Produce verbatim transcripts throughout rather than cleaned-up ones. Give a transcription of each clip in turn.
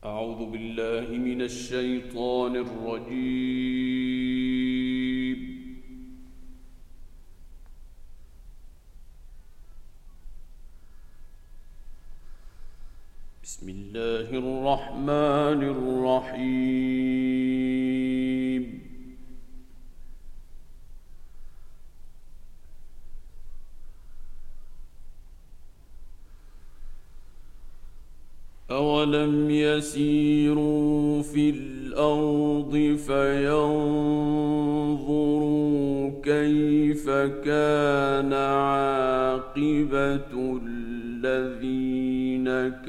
أعوذ بالله من الشيطان الرجيم. بسم الله الرحمن الرحيم. أولم يسيروا في الأرض فينظروا كيف كان عاقبة الذين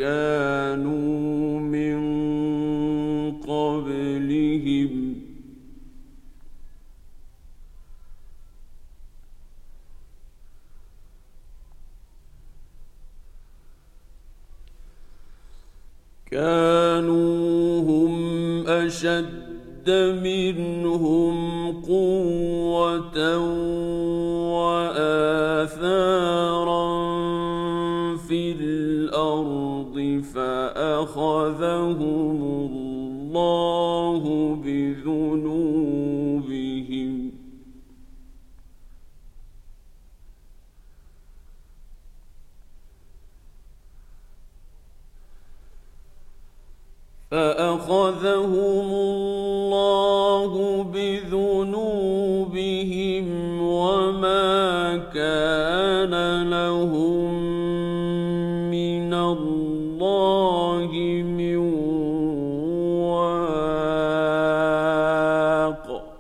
كانوا من قبلهم كانوا هم أشد منهم قوة وآثارا في الأرض فأخذهم الله بذنوبهم فأخذهم الله بذنوبهم وما كان لهم من الله من واق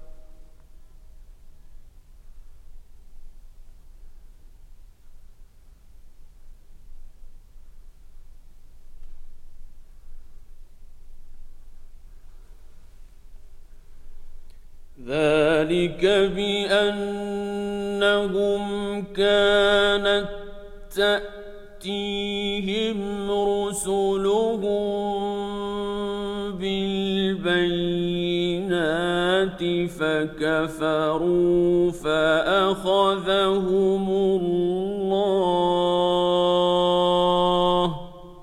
ذلك بأنهم كانت تأتيهم رسلهم بالبينات فكفروا فأخذهم الله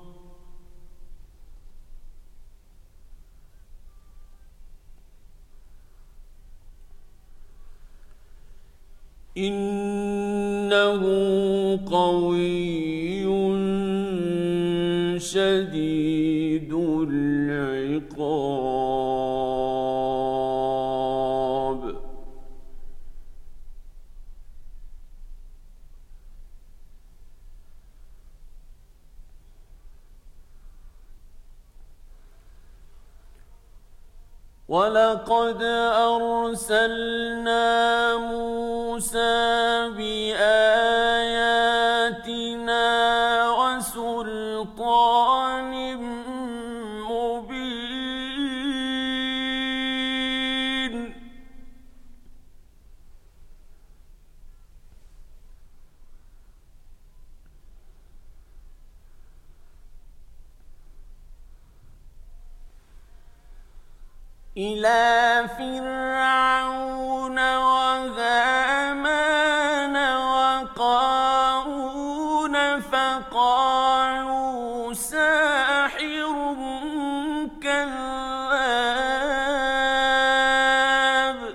إنه قوي شديد العقاب ولقد أرسلنا موسى بآياتنا وسلطان مبين إلى فرعون وهامان وقارون فقالوا ساحر كذاب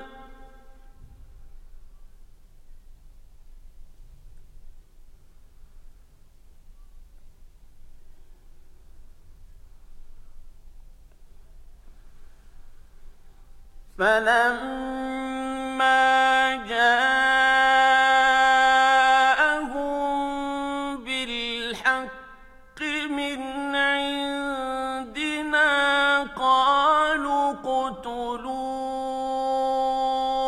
فلما جاءهم بالحق من عندنا قالوا اقتلوا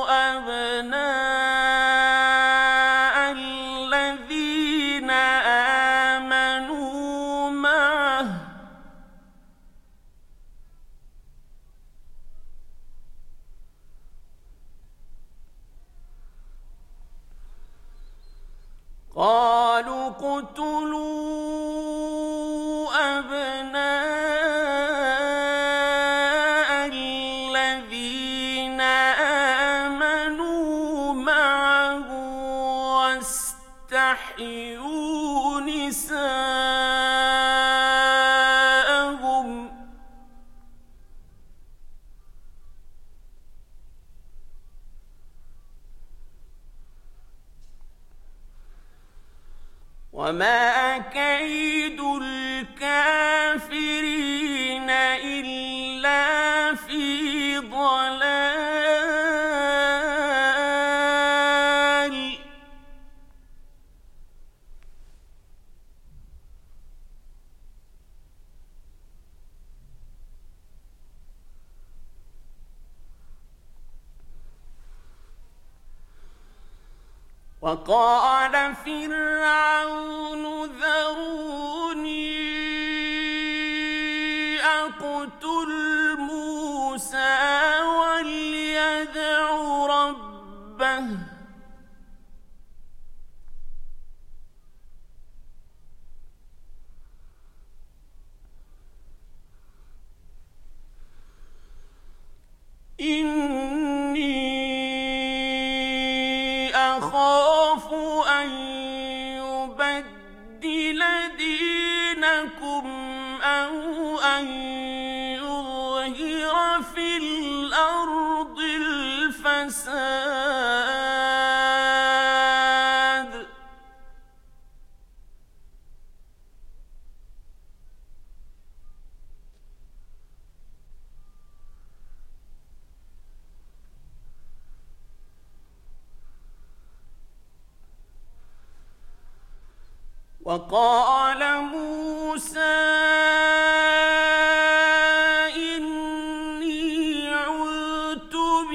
أبناء الذين آمنوا معه قالوا اقتلوا أبناء الذين آمنوا معه واستحيوا نساءهم وما كيد الكافرين إلا في ضلال. وقال فرعون ذروني أقتل موسى وليدع ربه إني أخاف أن يبدل دينكم أو أن يظهر في الأرض الفساد. وقال موسى إني عذت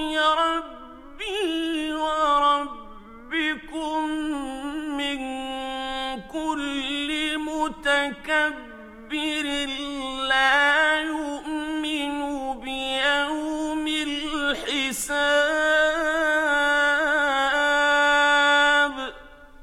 بربي وربكم من كل متكبر لا يؤمن بيوم الحساب.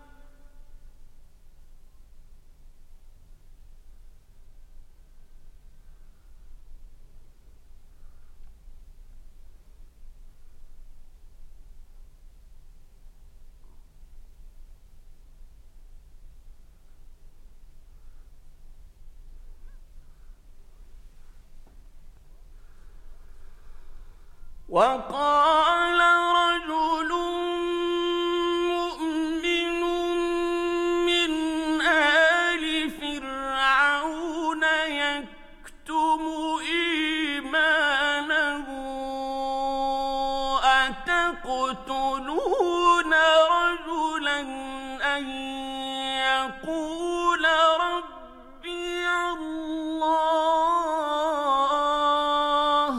وقال رجل مؤمن من آل فرعون يكتم إيمانه أتقتلون رجلا أن يقول ربي الله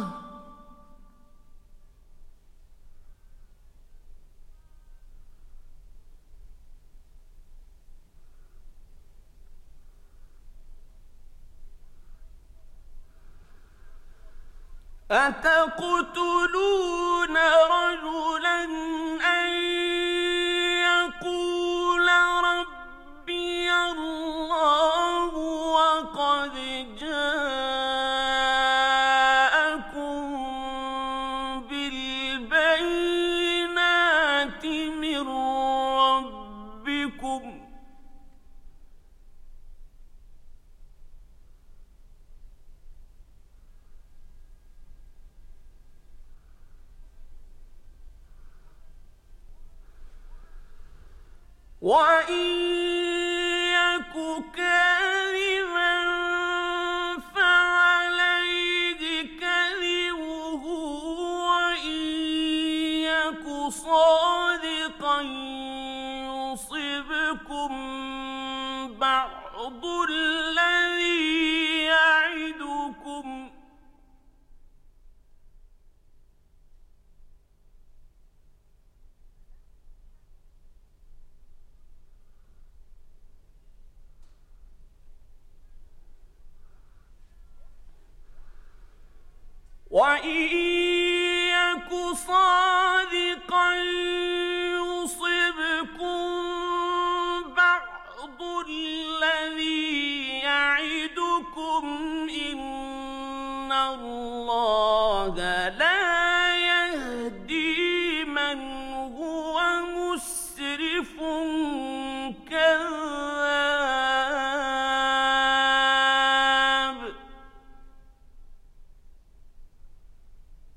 أتقتلون رجلا أن يقول ربي الله وقد جاءكم بالبينات من ربكم وإن يك كاذبا فعليه كذبه وإن يك صادقا يصبكم بعض الذي يعدكم وإن يك صادقا يصبكم بعض الذي يعدكم إن الله لا يهدي من هو مسرف كذاب.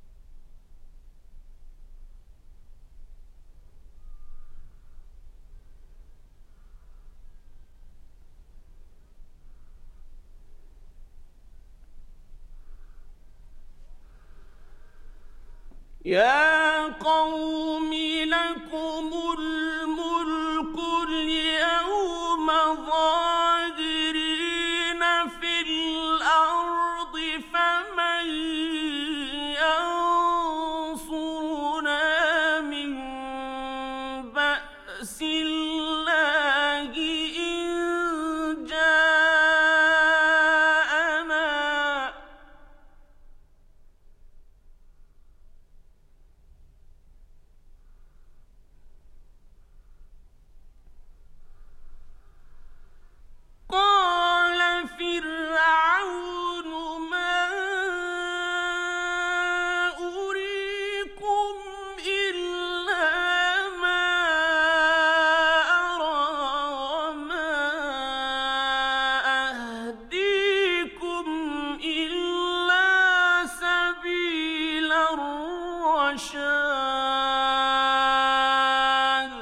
يا قوم لكم الملك اليوم ظاهرين في الأرض فمن ينصرنا من بأس الله إن جاءنا قال فرعون ما أريكم إلا ما أرى وما أهديكم إلا سبيل الرشاد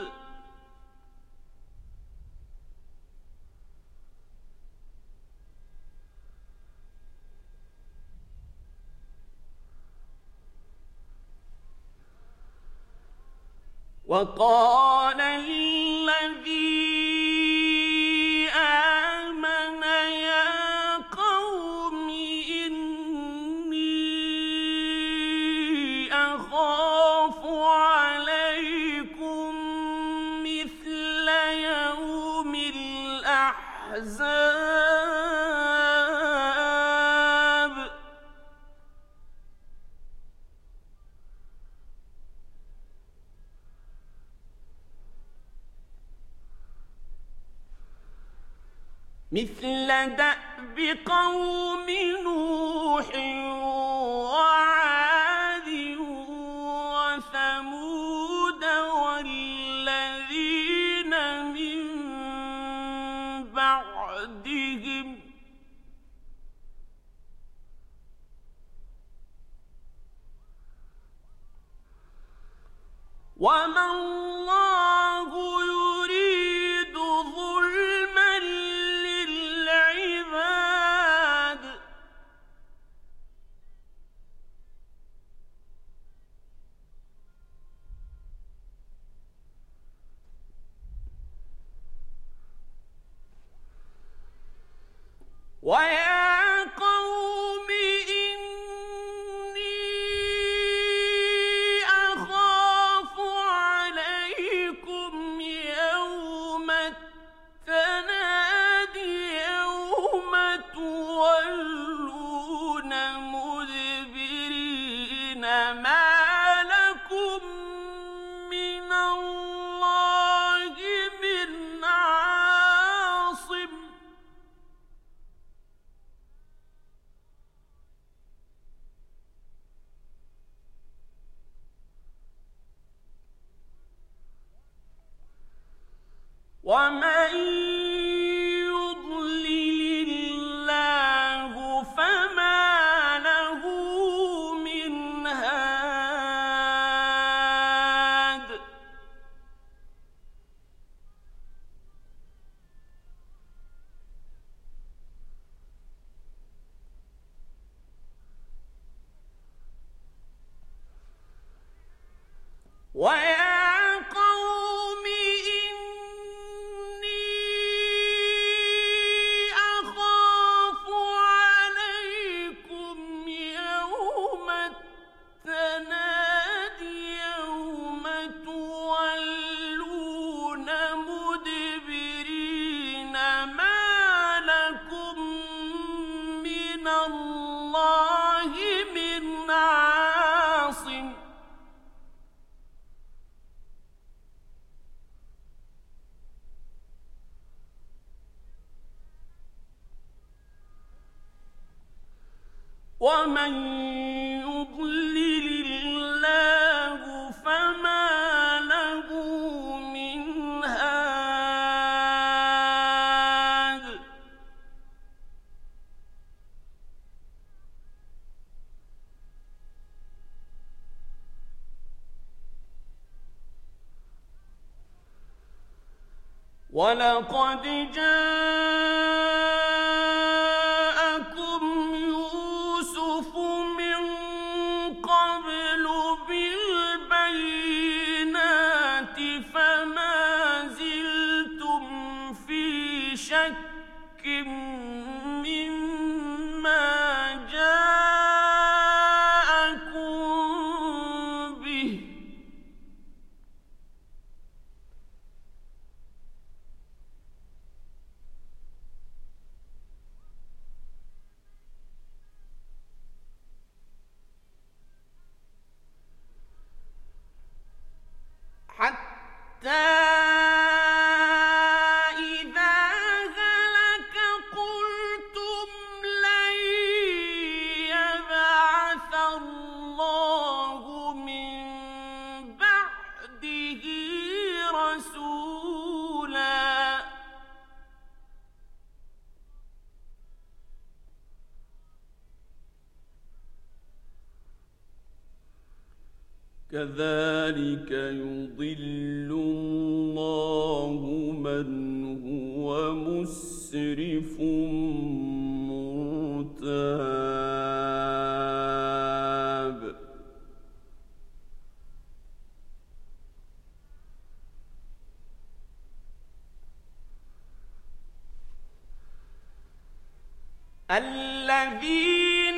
وقال الذي آمن يا قوم إني أخاف عليكم مثل يوم الأحزاب مثل دأب قوم نوح وعاد وثمود والذين من بعدهم وما الله يريد ظلما للعباد ويا قوم إني أخاف عليكم يوم التناد يوم تولون مدبرين ما لكم من الله من عاصم ومن يضلل الله فما له من هاد ويا قوم إني أخاف عليكم يوم التناد يوم تولون مدبرين ما لكم من الله من عاصم ومن يضلل الله فما له من هاد ولقد جاءكم يوسف من قبل بالحق كذلك يضل الله من هو مسرف مرتاب الذين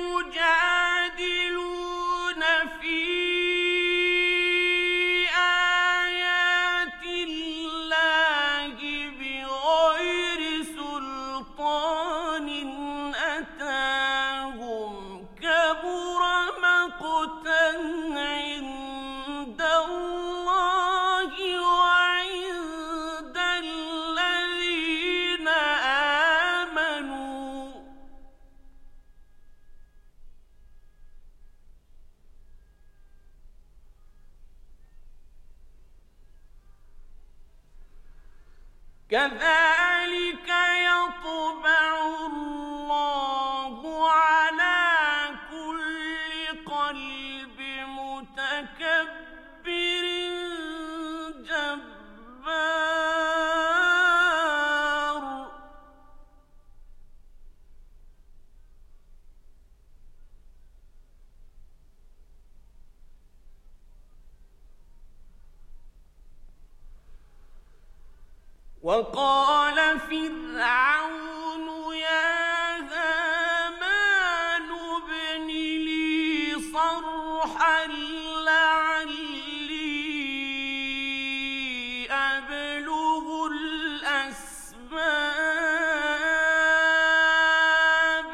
يجادلون في آيات الله بغير سلطان أتاهم كبر مقتا عند الله وعند الذين آمنوا كذلك يطبع الله على كل قلب متكبر جبار وقال فرعون يا هامان ابن لي صرحا لعلي أبلغ الأسباب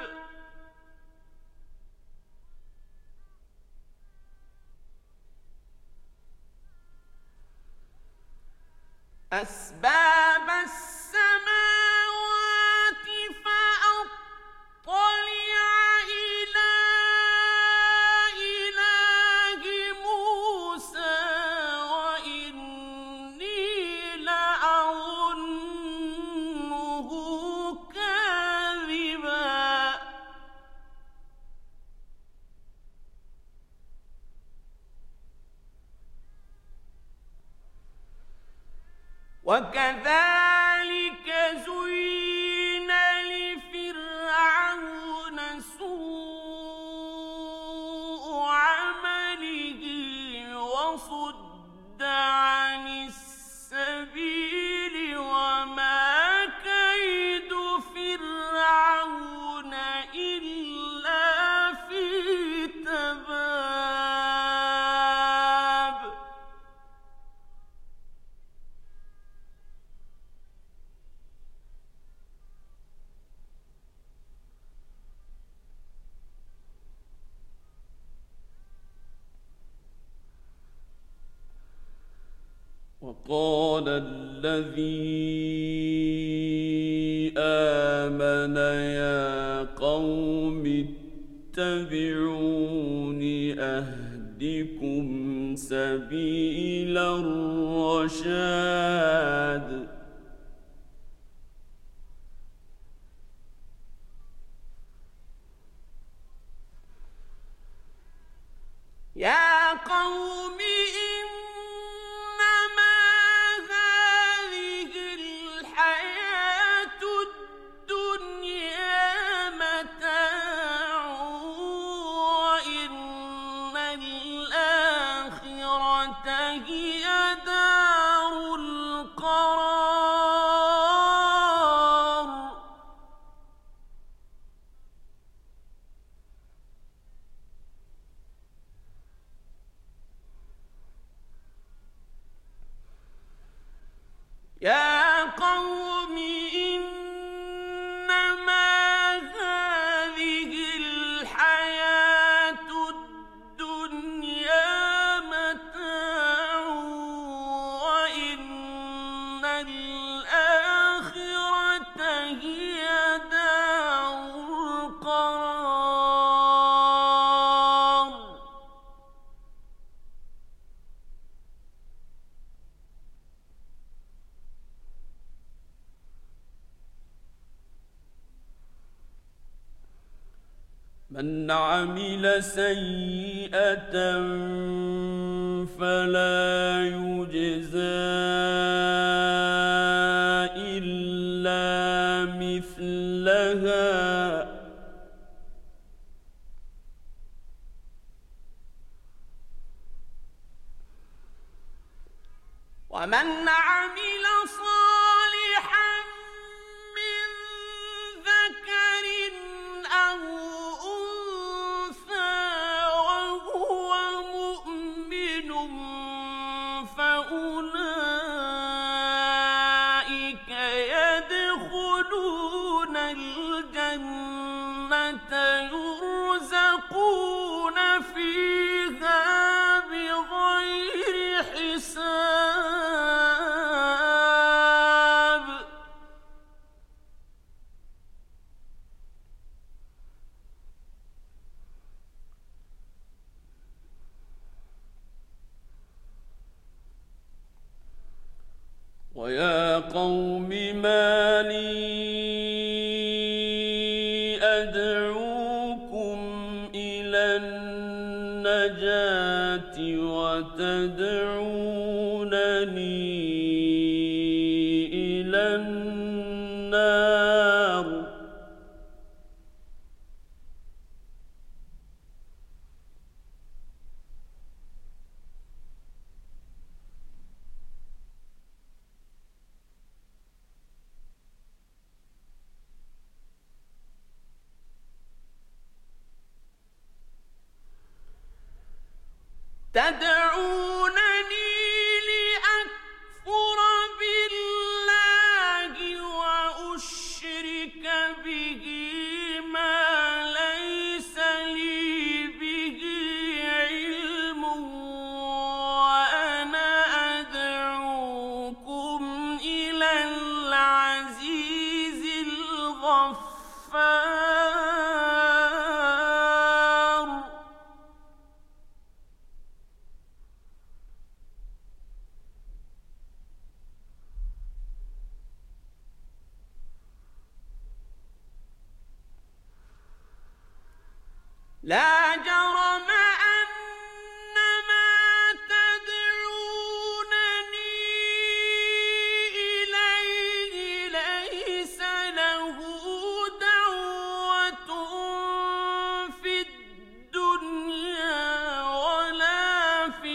أسباب السماوات فأطلع إلى إله موسى وإني لأظنه كاذبا وكذلك زين لفرعون سوء عمله وصد عن السبيل وما كيد فرعون إلا في تباب وقال الذي آمن يا قوم اتبعون أهدكم سبيل الرشاد يا قوم إنما هذه الحياة الدنيا متاع وإن الآخرة هي دار القرار يا قوم إنما هذه الحياة الدنيا متاع وإن الآخرة هي دار القرار من عمل سيئة فلا يجزى إلا مثلها ومن عمل صالحا من ذكر أو أنثى وهو مؤمن فأولئك يدخلون الجنة يرزقون فيها بغير حساب. ويا قوم ما لي أدعوكم إلى النجاة وتدعونني إلى النار. تدعونني لأكفر بالله وأشرك به ما ليس لي به علم وأنا أدعوكم إلى العزيز الغفار. لا جرم أن ما تدعونني إليه ليس له دعوة في الدنيا ولا في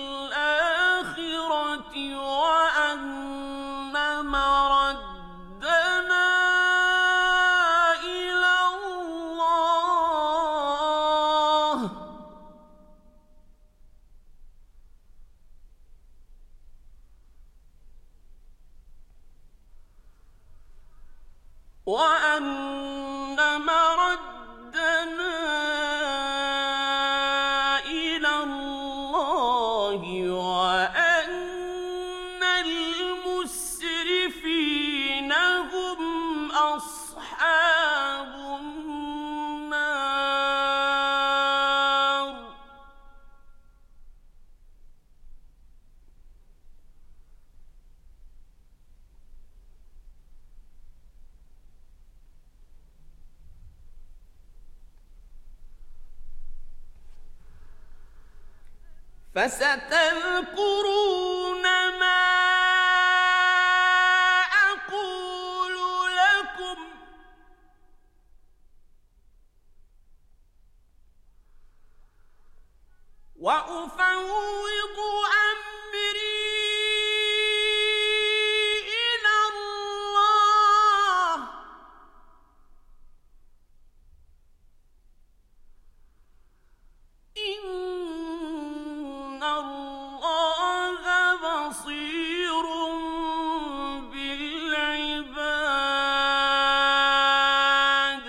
الآخرة وأن مردنا إلى الله وأن مردنا إلى الله وأن المسرفين هم أصحاب النار. فستذكرون ما أقول لكم وأفوض أمري إلى الله إن الله بصير بالعباد.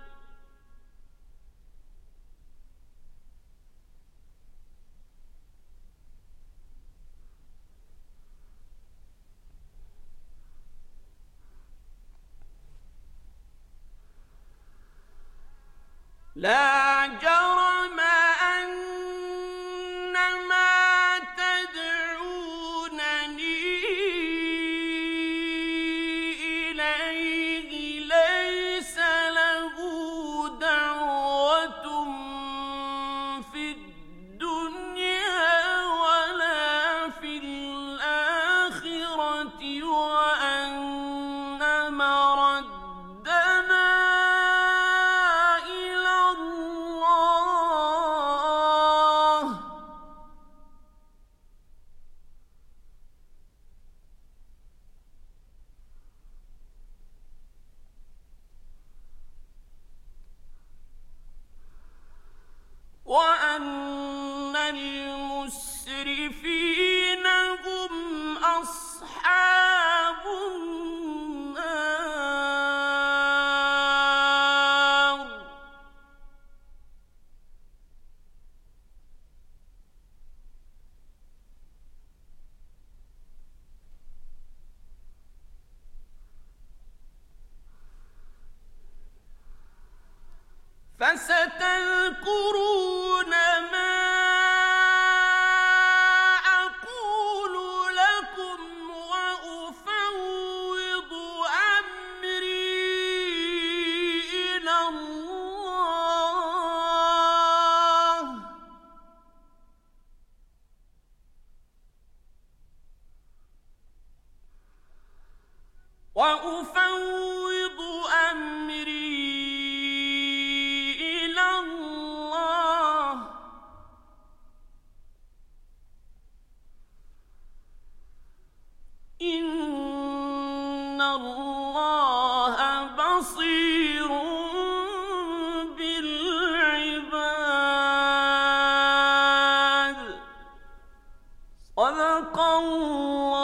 لا جرم أن ما تدعونني إليه ليس له دعوة في الدنيا ولا وأفوض أمري إلى الله إن الله بصير بالعباد. صدق الله